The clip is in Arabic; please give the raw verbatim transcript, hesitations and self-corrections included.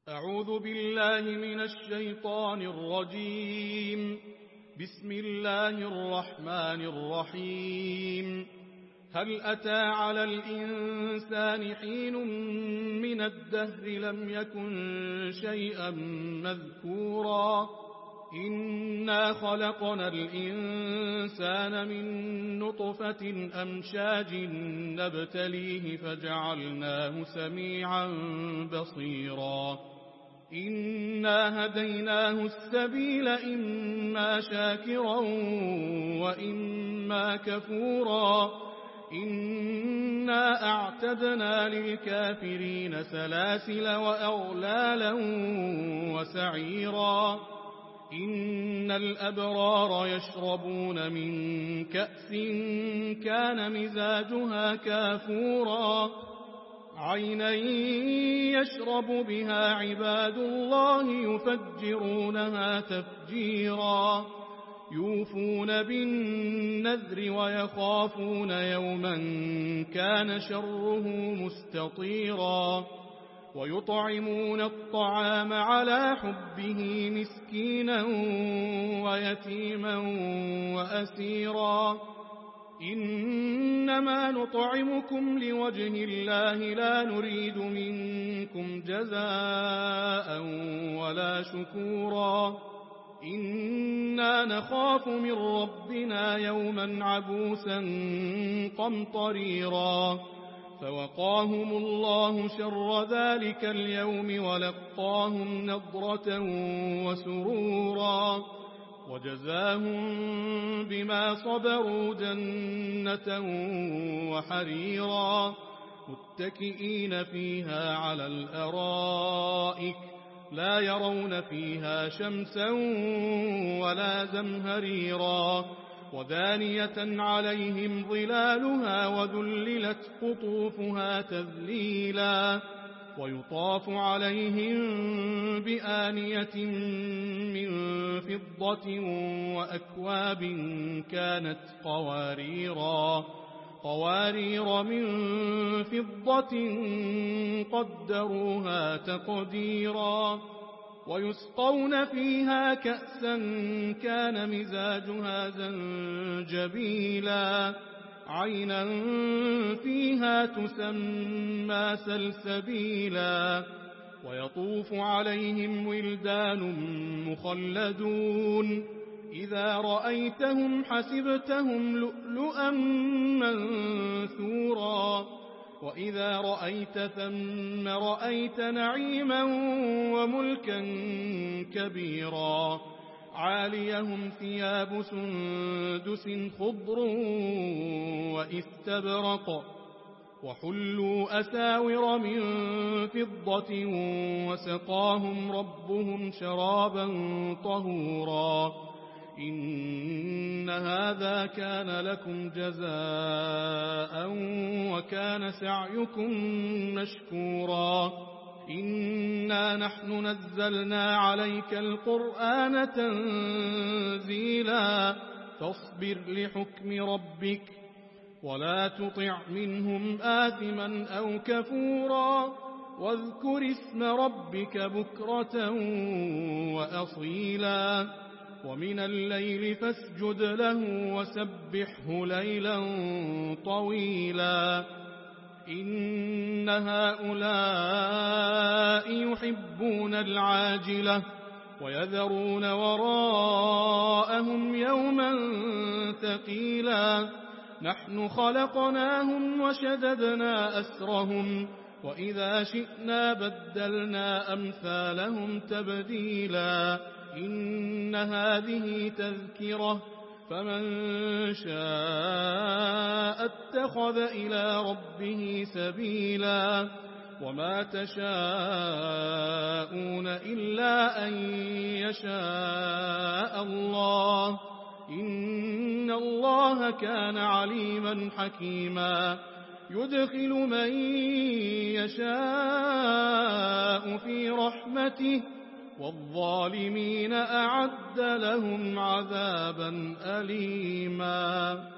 أعوذ بالله من الشيطان الرجيم. بسم الله الرحمن الرحيم. هل أتى على الإنسان حين من الدهر لم يكن شيئا مذكورا إنا خلقنا الإنسان من نطفة أمشاج نبتليه فجعلناه سميعا بصيرا إنا هديناه السبيل إما شاكرا وإما كفورا إنا أعتدنا للكافرين سلاسل وأغلالا وسعيرا إن الأبرار يشربون من كأس كان مزاجها كافورا عينا يشرب بها عباد الله يفجرونها تفجيرا يوفون بالنذر ويخافون يوما كان شره مستطيرا ويطعمون الطعام على حبه مسكينا ويتيما وأسيرا إنما نطعمكم لوجه الله لا نريد منكم جزاء ولا شكورا إنا نخاف من ربنا يوما عبوسا قمطريرا فوقاهم الله شر ذلك اليوم ولقاهم نضرة وسرورا وجزاهم بما صبروا جنة وحريرا متكئين فيها على الأرائك لا يرون فيها شمسا ولا زمهريرا ودانية عليهم ظلالها وذللت قطوفها تذليلا ويطاف عليهم بآنية من فضة وأكواب كانت قواريرا قوارير من فضة قدروها تقديرا ويسقون فيها كأسا كان مزاجها زنجبيلا عينا فيها تسمى سلسبيلا ويطوف عليهم ولدان مخلدون إذا رأيتهم حسبتهم لؤلؤا منثورا وإذا رأيت ثم رأيت نعيما وملكا كبيرا عاليهم ثياب سندس خضر وإستبرق وحلوا أساور من فضة وسقاهم ربهم شرابا طهورا إن هذا كان لكم جزاء وكان سعيكم مشكورا إنا نحن نزلنا عليك القرآن تنزيلا فاصبر لحكم ربك ولا تطع منهم آثما أو كفورا واذكر اسم ربك بكرة وأصيلا ومن الليل فاسجد له وسبحه ليلا طويلا إن هؤلاء يحبون العاجلة ويذرون وراءهم يوما ثقيلا نحن خلقناهم وشددنا أسرهم وإذا شئنا بدلنا أمثالهم تبديلا إن هذه تذكرة فمن شاء اتخذ إلى ربه سبيلا وما تشاءون إلا أن يشاء الله إن الله كان عليما حكيما يدخل من يشاء في رحمته والظالمين أعد لهم عذابا أليما.